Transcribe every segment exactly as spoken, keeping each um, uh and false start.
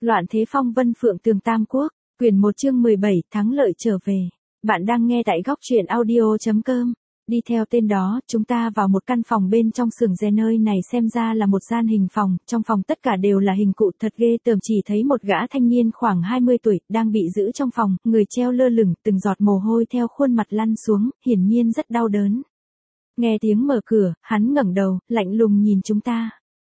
Loạn thế phong vân phượng tường tam quốc, quyển một chương mười bảy, thắng lợi trở về. Bạn đang nghe tại góc truyện audio.com. Đi theo tên đó, chúng ta vào một căn phòng bên trong xưởng rèn, nơi này xem ra là một gian hình phòng, trong phòng tất cả đều là hình cụ thật ghê tởm, chỉ thấy một gã thanh niên khoảng hai mươi tuổi, đang bị giữ trong phòng, người treo lơ lửng, từng giọt mồ hôi theo khuôn mặt lăn xuống, hiển nhiên rất đau đớn. Nghe tiếng mở cửa, hắn ngẩng đầu, lạnh lùng nhìn chúng ta.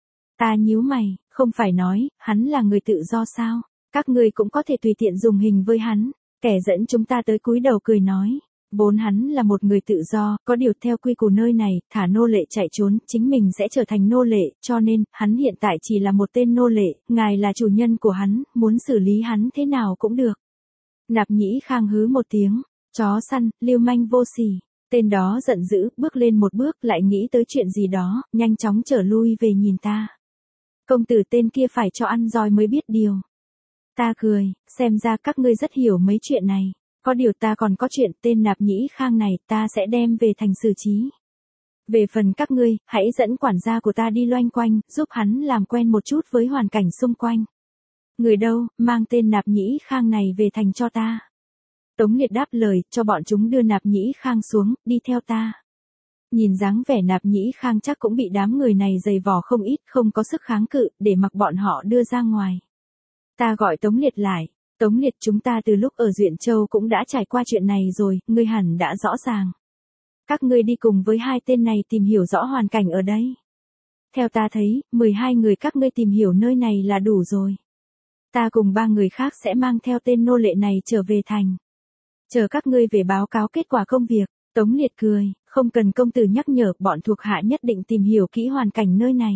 Ta nhíu mày, không phải nói, hắn là người tự do sao? Các ngươi cũng có thể tùy tiện dùng hình với hắn. Kẻ dẫn chúng ta tới cúi đầu cười nói. Vốn hắn là một người tự do, có điều theo quy củ nơi này, thả nô lệ chạy trốn, chính mình sẽ trở thành nô lệ, cho nên, hắn hiện tại chỉ là một tên nô lệ, ngài là chủ nhân của hắn, muốn xử lý hắn thế nào cũng được. Nạp Nhĩ Khang hứ một tiếng, chó săn, lưu manh vô sỉ. Tên đó giận dữ, bước lên một bước, lại nghĩ tới chuyện gì đó, nhanh chóng trở lui về nhìn ta. Công tử tên kia phải cho ăn roi mới biết điều. Ta cười, xem ra các ngươi rất hiểu mấy chuyện này. Có điều ta còn có chuyện, tên Nạp Nhĩ Khang này ta sẽ đem về thành xử trí. Về phần các ngươi, hãy dẫn quản gia của ta đi loanh quanh, giúp hắn làm quen một chút với hoàn cảnh xung quanh. Người đâu, mang tên Nạp Nhĩ Khang này về thành cho ta. Tống Liệt đáp lời, cho bọn chúng đưa Nạp Nhĩ Khang xuống, đi theo ta. Nhìn dáng vẻ Nạp Nhĩ Khang chắc cũng bị đám người này giày vò không ít, không có sức kháng cự, để mặc bọn họ đưa ra ngoài. Ta gọi Tống Liệt lại. Tống Liệt, chúng ta từ lúc ở Duyện Châu cũng đã trải qua chuyện này rồi, ngươi hẳn đã rõ ràng. Các ngươi đi cùng với hai tên này tìm hiểu rõ hoàn cảnh ở đây. Theo ta thấy, mười hai người các ngươi tìm hiểu nơi này là đủ rồi. Ta cùng ba người khác sẽ mang theo tên nô lệ này trở về thành. Chờ các ngươi về báo cáo kết quả công việc. Tống Liệt cười, không cần công tử nhắc nhở, bọn thuộc hạ nhất định tìm hiểu kỹ hoàn cảnh nơi này.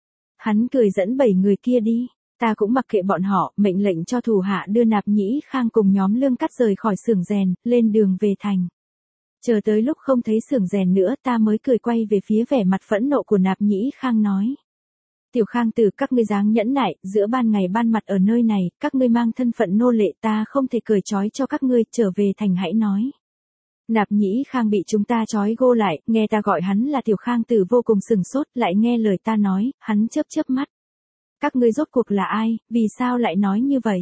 Hắn cười dẫn bảy người kia đi. Ta cũng mặc kệ bọn họ, mệnh lệnh cho thủ hạ đưa Nạp Nhĩ Khang cùng nhóm Lương Cắt rời khỏi xưởng rèn, lên đường về thành. Chờ tới lúc không thấy xưởng rèn nữa, ta mới cười quay về phía vẻ mặt phẫn nộ của Nạp Nhĩ Khang nói. Tiểu Khang tử, các ngươi dáng nhẫn nại, giữa ban ngày ban mặt ở nơi này, các ngươi mang thân phận nô lệ, ta không thể cởi trói cho các ngươi, trở về thành hãy nói. Nạp Nhĩ Khang bị chúng ta trói gô lại, nghe ta gọi hắn là Tiểu Khang tử vô cùng sừng sốt, lại nghe lời ta nói, hắn chớp chớp mắt. Các ngươi rốt cuộc là ai, vì sao lại nói như vậy?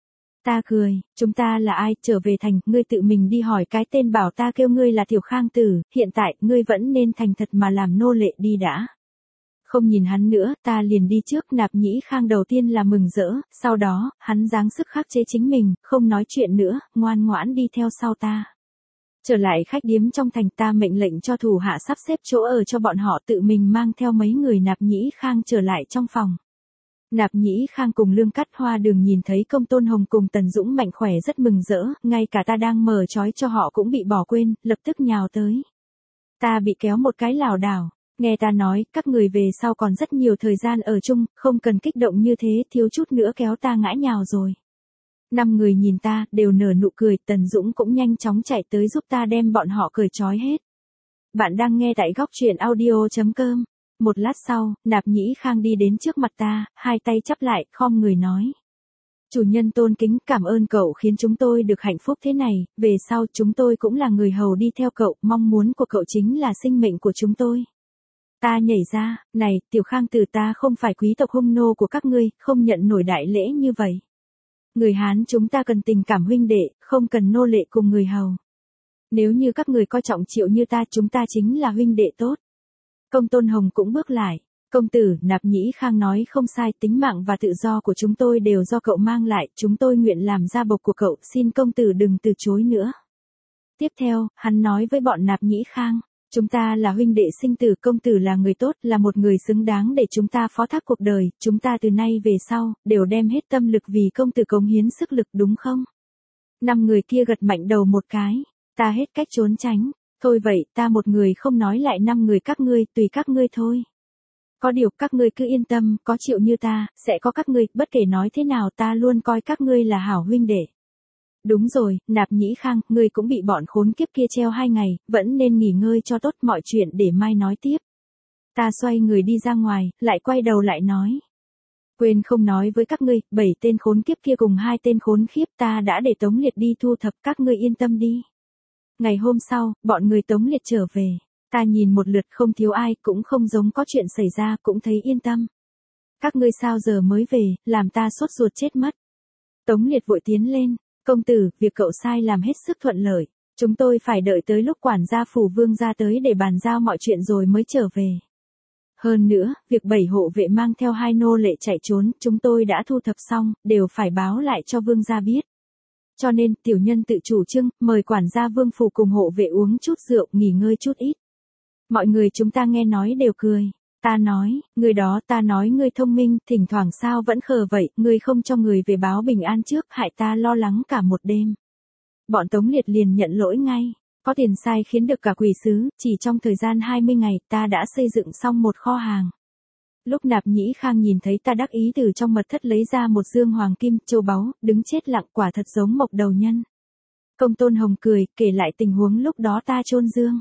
Ta cười, chúng ta là ai, trở về thành, ngươi tự mình đi hỏi cái tên bảo ta kêu ngươi là Tiểu Khang tử, hiện tại, ngươi vẫn nên thành thật mà làm nô lệ đi đã. Không nhìn hắn nữa, ta liền đi trước. Nạp Nhĩ Khang đầu tiên là mừng rỡ, sau đó, hắn giáng sức khắc chế chính mình, không nói chuyện nữa, ngoan ngoãn đi theo sau ta. Trở lại khách điếm trong thành, ta mệnh lệnh cho thủ hạ sắp xếp chỗ ở cho bọn họ, tự mình mang theo mấy người Nạp Nhĩ Khang trở lại trong phòng. Nạp Nhĩ Khang cùng Lương Cắt Hoa Đường nhìn thấy Công Tôn Hồng cùng Tần Dũng mạnh khỏe rất mừng rỡ, ngay cả ta đang mở trói cho họ cũng bị bỏ quên, lập tức nhào tới. Ta bị kéo một cái lảo đảo, nghe ta nói, các người về sau còn rất nhiều thời gian ở chung, không cần kích động như thế, thiếu chút nữa kéo ta ngã nhào rồi. Năm người nhìn ta, đều nở nụ cười, Tần Dũng cũng nhanh chóng chạy tới giúp ta đem bọn họ cởi trói hết. Bạn đang nghe tại góc truyện audio.com. Một lát sau, Nạp Nhĩ Khang đi đến trước mặt ta, hai tay chắp lại, khom người nói. Chủ nhân tôn kính, cảm ơn cậu khiến chúng tôi được hạnh phúc thế này, về sau chúng tôi cũng là người hầu đi theo cậu, mong muốn của cậu chính là sinh mệnh của chúng tôi. Ta nhảy ra, này, Tiểu Khang tử, ta không phải quý tộc hung nô của các ngươi, không nhận nổi đại lễ như vậy. Người Hán chúng ta cần tình cảm huynh đệ, không cần nô lệ cùng người hầu. Nếu như các người coi trọng Triệu như ta, chúng ta chính là huynh đệ tốt. Công Tôn Hồng cũng bước lại. Công tử, Nạp Nhĩ Khang nói không sai, tính mạng và tự do của chúng tôi đều do cậu mang lại, chúng tôi nguyện làm gia bộc của cậu, xin công tử đừng từ chối nữa. Tiếp theo, hắn nói với bọn Nạp Nhĩ Khang, chúng ta là huynh đệ sinh tử, công tử là người tốt, là một người xứng đáng để chúng ta phó thác cuộc đời, chúng ta từ nay về sau, đều đem hết tâm lực vì công tử cống hiến sức lực, đúng không? Năm người kia gật mạnh đầu một cái, ta hết cách trốn tránh. Thôi vậy, ta một người không nói lại năm người các ngươi, tùy các ngươi thôi. Có điều, các ngươi cứ yên tâm, có Triệu như ta, sẽ có các ngươi, bất kể nói thế nào ta luôn coi các ngươi là hảo huynh đệ. Đúng rồi, Nạp Nhĩ Khang, ngươi cũng bị bọn khốn kiếp kia treo hai ngày, vẫn nên nghỉ ngơi cho tốt, mọi chuyện để mai nói tiếp. Ta xoay người đi ra ngoài, lại quay đầu lại nói. Quên không nói với các ngươi, bảy tên khốn kiếp kia cùng hai tên khốn khiếp ta đã để Tống Liệt đi thu thập, các ngươi yên tâm đi. Ngày hôm sau, bọn người Tống Liệt trở về. Ta nhìn một lượt không thiếu ai, cũng không giống có chuyện xảy ra, cũng thấy yên tâm. Các ngươi sao giờ mới về, làm ta sốt ruột chết mất. Tống Liệt vội tiến lên, công tử, việc cậu sai làm hết sức thuận lợi. Chúng tôi phải đợi tới lúc quản gia phủ vương ra tới để bàn giao mọi chuyện rồi mới trở về. Hơn nữa, việc bảy hộ vệ mang theo hai nô lệ chạy trốn, chúng tôi đã thu thập xong, đều phải báo lại cho vương gia biết. Cho nên, tiểu nhân tự chủ trương, mời quản gia vương phủ cùng hộ vệ uống chút rượu, nghỉ ngơi chút ít. Mọi người chúng ta nghe nói đều cười. Ta nói, người đó ta nói ngươi thông minh, thỉnh thoảng sao vẫn khờ vậy, ngươi không cho người về báo bình an trước, hại ta lo lắng cả một đêm. Bọn Tống Liệt liền nhận lỗi ngay. Có tiền sai khiến được cả quỷ sứ, chỉ trong thời gian hai mươi ngày ta đã xây dựng xong một kho hàng. Lúc Nạp Nhĩ Khang nhìn thấy ta đắc ý từ trong mật thất lấy ra một dương hoàng kim, châu báu, đứng chết lặng quả thật giống mộc đầu nhân. Công Tôn Hồng cười, kể lại tình huống lúc đó ta chôn dương.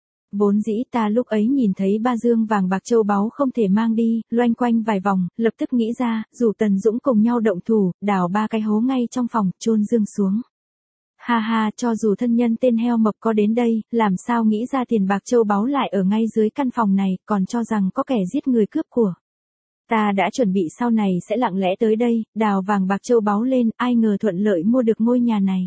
Vốn dĩ ta lúc ấy nhìn thấy ba dương vàng bạc châu báu không thể mang đi, loanh quanh vài vòng, lập tức nghĩ ra, rủ Tần Dũng cùng nhau động thủ, đào ba cái hố ngay trong phòng, chôn dương xuống. Ha ha, cho dù thân nhân tên heo mập có đến đây, làm sao nghĩ ra tiền bạc châu báu lại ở ngay dưới căn phòng này, còn cho rằng có kẻ giết người cướp của. Ta đã chuẩn bị sau này sẽ lặng lẽ tới đây, đào vàng bạc châu báu lên, ai ngờ thuận lợi mua được ngôi nhà này.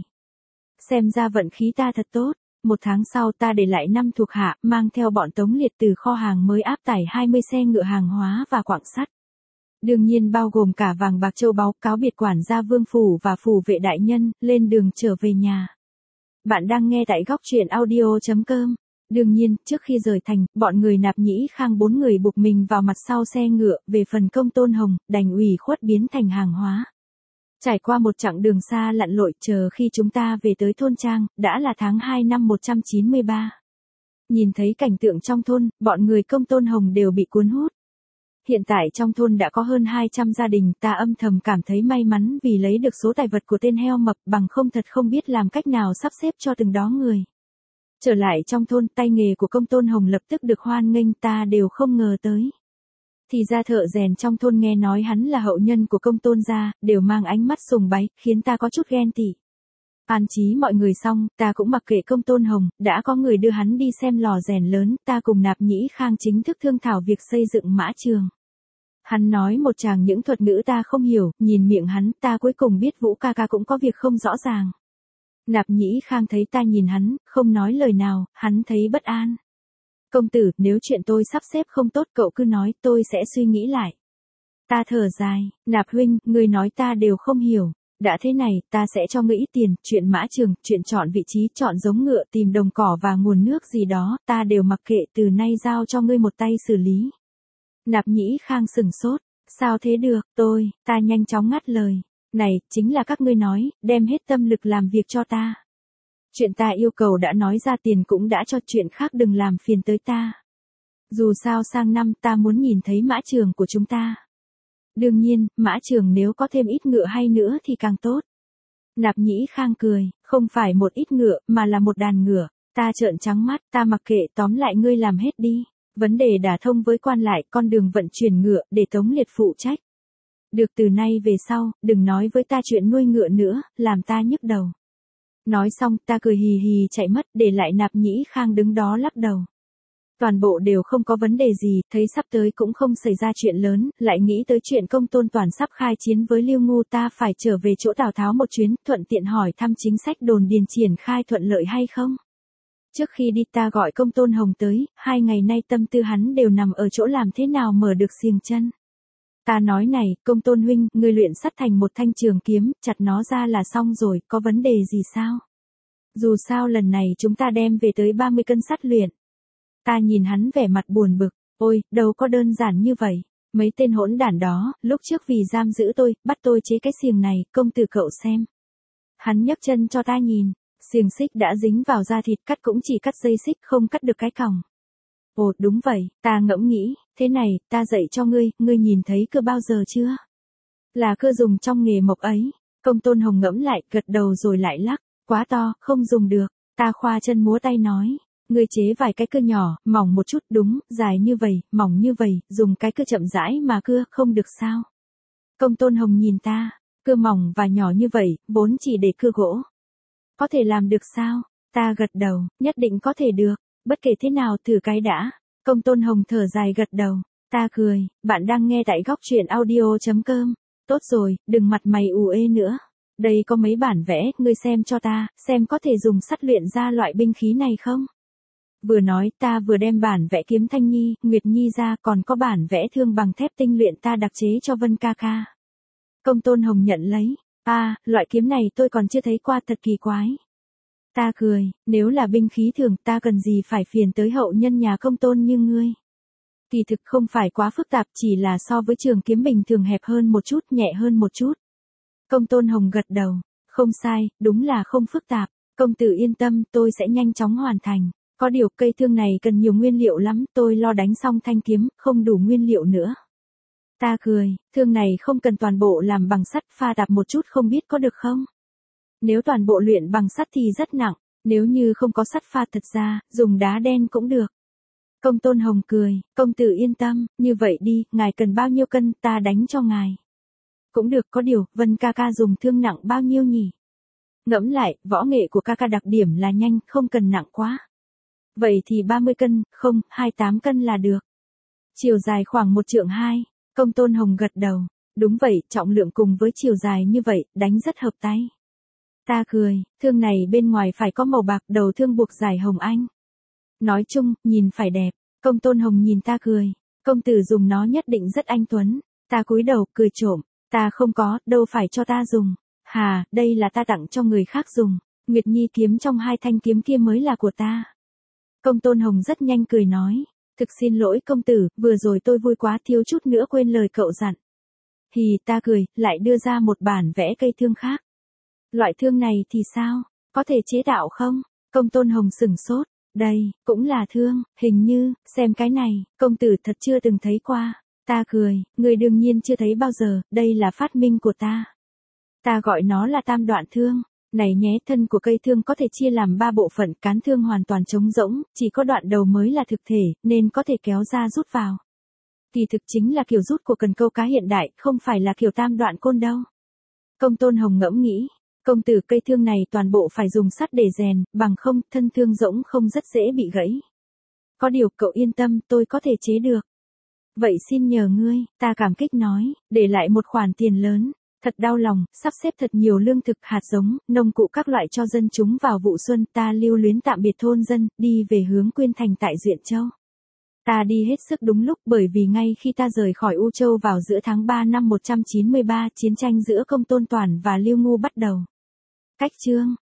Xem ra vận khí ta thật tốt. Một tháng sau ta để lại năm thuộc hạ, mang theo bọn Tống Liệt từ kho hàng mới áp tải hai mươi xe ngựa hàng hóa và quặng sắt. Đương nhiên bao gồm cả vàng bạc châu báu, cáo biệt quản gia vương phủ và phủ vệ đại nhân, lên đường trở về nhà. Bạn đang nghe tại góc truyện audio chấm com. Đương nhiên, trước khi rời thành, bọn người Nạp Nhĩ Khang bốn người buộc mình vào mặt sau xe ngựa, về phần Công Tôn Hồng, đành ủy khuất biến thành hàng hóa. Trải qua một chặng đường xa lặn lội, chờ khi chúng ta về tới thôn trang, đã là tháng hai năm một trăm chín mươi ba. Nhìn thấy cảnh tượng trong thôn, bọn người Công Tôn Hồng đều bị cuốn hút. Hiện tại trong thôn đã có hơn hai trăm gia đình, ta âm thầm cảm thấy may mắn vì lấy được số tài vật của tên heo mập, bằng không thật không biết làm cách nào sắp xếp cho từng đó người. Trở lại trong thôn, tay nghề của Công Tôn Hồng lập tức được hoan nghênh, ta đều không ngờ tới. Thì ra thợ rèn trong thôn nghe nói hắn là hậu nhân của Công Tôn gia, đều mang ánh mắt sùng bái, khiến ta có chút ghen tị. An trí mọi người xong, ta cũng mặc kệ Công Tôn Hồng, đã có người đưa hắn đi xem lò rèn lớn, ta cùng Nạp Nhĩ Khang chính thức thương thảo việc xây dựng mã trường. Hắn nói một tràng những thuật ngữ ta không hiểu, nhìn miệng hắn, ta cuối cùng biết Vũ ca ca cũng có việc không rõ ràng. Nạp Nhĩ Khang thấy ta nhìn hắn, không nói lời nào, hắn thấy bất an. Công tử, nếu chuyện tôi sắp xếp không tốt cậu cứ nói, tôi sẽ suy nghĩ lại. Ta thở dài, Nạp huynh, người nói ta đều không hiểu. Đã thế này, ta sẽ cho ngươi ít tiền, chuyện mã trường, chuyện chọn vị trí, chọn giống ngựa, tìm đồng cỏ và nguồn nước gì đó, ta đều mặc kệ, từ nay giao cho ngươi một tay xử lý. Nạp Nhĩ Khang sừng sốt, sao thế được, tôi, ta nhanh chóng ngắt lời. Này, chính là các ngươi nói, đem hết tâm lực làm việc cho ta. Chuyện ta yêu cầu đã nói ra, tiền cũng đã cho, chuyện khác đừng làm phiền tới ta. Dù sao sang năm ta muốn nhìn thấy mã trường của chúng ta. Đương nhiên, mã trường nếu có thêm ít ngựa hay nữa thì càng tốt. Nạp Nhĩ Khang cười, không phải một ít ngựa, mà là một đàn ngựa. Ta trợn trắng mắt, ta mặc kệ, tóm lại ngươi làm hết đi. Vấn đề đả thông với quan lại, con đường vận chuyển ngựa, để Tống Liệt phụ trách. Được, từ nay về sau, đừng nói với ta chuyện nuôi ngựa nữa, làm ta nhức đầu. Nói xong, ta cười hì hì chạy mất, để lại Nạp Nhĩ Khang đứng đó lắc đầu. Toàn bộ đều không có vấn đề gì, thấy sắp tới cũng không xảy ra chuyện lớn, lại nghĩ tới chuyện Công Tôn Toàn sắp khai chiến với Lưu Ngu, ta phải trở về chỗ Tào Tháo một chuyến, thuận tiện hỏi thăm chính sách đồn điền triển khai thuận lợi hay không. Trước khi đi ta gọi Công Tôn Hồng tới, hai ngày nay tâm tư hắn đều nằm ở chỗ làm thế nào mở được xiềng chân. Ta nói này, Công Tôn huynh, ngươi luyện sắt thành một thanh trường kiếm, chặt nó ra là xong rồi, có vấn đề gì sao? Dù sao lần này chúng ta đem về tới ba mươi cân sắt luyện. Ta nhìn hắn vẻ mặt buồn bực, ôi, đâu có đơn giản như vậy. Mấy tên hỗn đản đó, lúc trước vì giam giữ tôi, bắt tôi chế cái xiềng này, công tử cậu xem. Hắn nhấc chân cho ta nhìn, xiềng xích đã dính vào da thịt, cắt cũng chỉ cắt dây xích, không cắt được cái còng. Ồ, đúng vậy, ta ngẫm nghĩ, thế này, ta dạy cho ngươi, ngươi nhìn thấy cưa bao giờ chưa? Là cưa dùng trong nghề mộc ấy. Công Tôn Hồng ngẫm lại, gật đầu rồi lại lắc, quá to, không dùng được. Ta khoa chân múa tay nói, ngươi chế vài cái cưa nhỏ, mỏng một chút, đúng, dài như vậy, mỏng như vậy, dùng cái cưa chậm rãi mà cưa, không được sao? Công Tôn Hồng nhìn ta, cưa mỏng và nhỏ như vậy, vốn chỉ để cưa gỗ. Có thể làm được sao? Ta gật đầu, nhất định có thể được, bất kể thế nào thử cái đã. Công Tôn Hồng thở dài gật đầu, ta cười, bạn đang nghe tại góc truyện audio chấm com. Tốt rồi, đừng mặt mày ù ê nữa. Đây có mấy bản vẽ, ngươi xem cho ta, xem có thể dùng sắt luyện ra loại binh khí này không? Vừa nói ta vừa đem bản vẽ kiếm Thanh Nhi, Nguyệt Nhi ra, còn có bản vẽ thương bằng thép tinh luyện ta đặc chế cho Vân ca ca. Công Tôn Hồng nhận lấy, a, loại kiếm này tôi còn chưa thấy qua, thật kỳ quái. Ta cười, nếu là binh khí thường ta cần gì phải phiền tới hậu nhân nhà Công Tôn như ngươi. Kỳ thực không phải quá phức tạp, chỉ là so với trường kiếm bình thường hẹp hơn một chút, nhẹ hơn một chút. Công Tôn Hồng gật đầu, không sai, đúng là không phức tạp, công tử yên tâm, tôi sẽ nhanh chóng hoàn thành. Có điều cây thương này cần nhiều nguyên liệu lắm, tôi lo đánh xong thanh kiếm, không đủ nguyên liệu nữa. Ta cười, thương này không cần toàn bộ làm bằng sắt, pha đạp một chút không biết có được không? Nếu toàn bộ luyện bằng sắt thì rất nặng, nếu như không có sắt pha thật ra, dùng đá đen cũng được. Công Tôn Hồng cười, công tử yên tâm, như vậy đi, ngài cần bao nhiêu cân, ta đánh cho ngài. Cũng được, có điều, Vân ca ca dùng thương nặng bao nhiêu nhỉ? Ngẫm lại, võ nghệ của ca ca đặc điểm là nhanh, không cần nặng quá. Vậy thì ba mươi cân, không, hai mươi tám cân là được. Chiều dài khoảng một trượng hai, Công Tôn Hồng gật đầu, đúng vậy, trọng lượng cùng với chiều dài như vậy, đánh rất hợp tay. Ta cười, thương này bên ngoài phải có màu bạc, đầu thương buộc dài hồng anh. Nói chung, nhìn phải đẹp, Công Tôn Hồng nhìn ta cười, công tử dùng nó nhất định rất anh tuấn. Ta cúi đầu, cười trộm, ta không có, đâu phải cho ta dùng. Hà, đây là ta tặng cho người khác dùng, Nguyệt Nhi kiếm trong hai thanh kiếm kia mới là của ta. Công Tôn Hồng rất nhanh cười nói, thực xin lỗi công tử, vừa rồi tôi vui quá thiếu chút nữa quên lời cậu dặn. Hì, ta cười, lại đưa ra một bản vẽ cây thương khác. Loại thương này thì sao, có thể chế tạo không? Công Tôn Hồng sửng sốt, đây, cũng là thương, hình như, xem cái này, công tử thật chưa từng thấy qua. Ta cười, người đương nhiên chưa thấy bao giờ, đây là phát minh của ta. Ta gọi nó là tam đoạn thương. Này nhé, thân của cây thương có thể chia làm ba bộ phận, cán thương hoàn toàn trống rỗng, chỉ có đoạn đầu mới là thực thể, nên có thể kéo ra rút vào. Kỳ thực chính là kiểu rút của cần câu cá hiện đại, không phải là kiểu tam đoạn côn đâu. Công Tôn Hồng ngẫm nghĩ, công tử cây thương này toàn bộ phải dùng sắt để rèn, bằng không, thân thương rỗng không rất dễ bị gãy. Có điều, cậu yên tâm, tôi có thể chế được. Vậy xin nhờ ngươi, ta cảm kích nói, để lại một khoản tiền lớn. Thật đau lòng, sắp xếp thật nhiều lương thực, hạt giống, nông cụ các loại cho dân chúng vào vụ xuân, ta lưu luyến tạm biệt thôn dân, đi về hướng Quyên Thành tại Duyện Châu. Ta đi hết sức đúng lúc, bởi vì ngay khi ta rời khỏi U Châu vào giữa tháng ba năm một trăm chín mươi ba, chiến tranh giữa Công Tôn Toản và Lưu Ngu bắt đầu. Cách chương